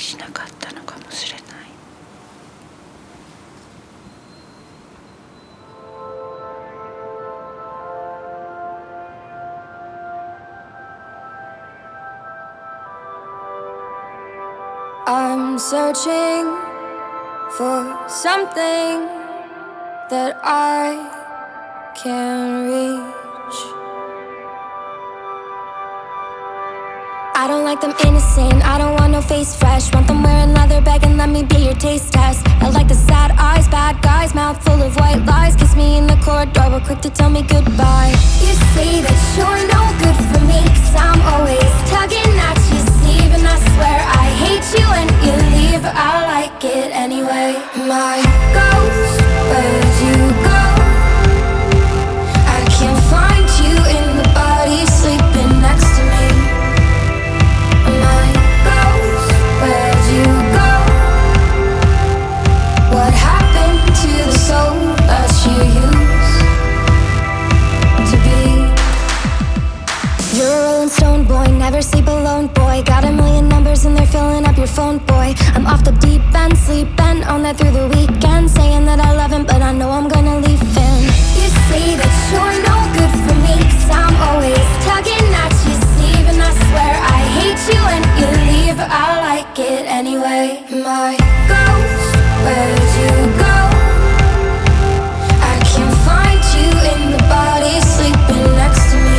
しなかったのかもしれない。 I'm searching for something that I can reach. I don't like them innocent, I don't want no face fresh. Want them wearing leather bag and let me be your taste test. I like the sad eyes, bad guys, mouth full of white lies. Kiss me in the corridor, but quick to tell me goodbye. You say that you're no good for me, 'cause I'm always tugging at your sleeve. And I swear I hate you when you leave, but I like it anyway. My ghost, where'd you go? I can't find you in the body sleeping next to me. My ghost, where'd you go? What happened to the soul that you used to be? You're a rolling stone boy, never sleep alone boy. Got a million numbers and they're filling up your phone boy. I'm off the deep end, sleeping on that through the weekend. Saying that I love him, but I know I'm gonna leave him. You say that you're no good for me, 'cause I'm always tugging at your sleeve. And I swear I hate you when you leave, but I like it anyway. My ghost, where'd you go? I can't find you in the body sleeping next to me.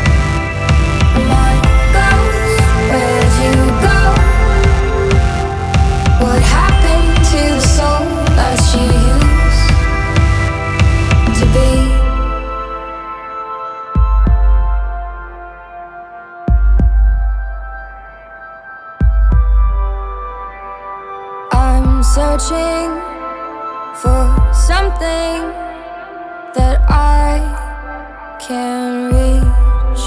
My ghost, where'd you go? What happened to the soul that you used to be? I'm searching for something that I can reach.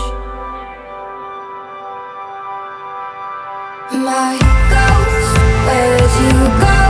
My ghost, where'd you go?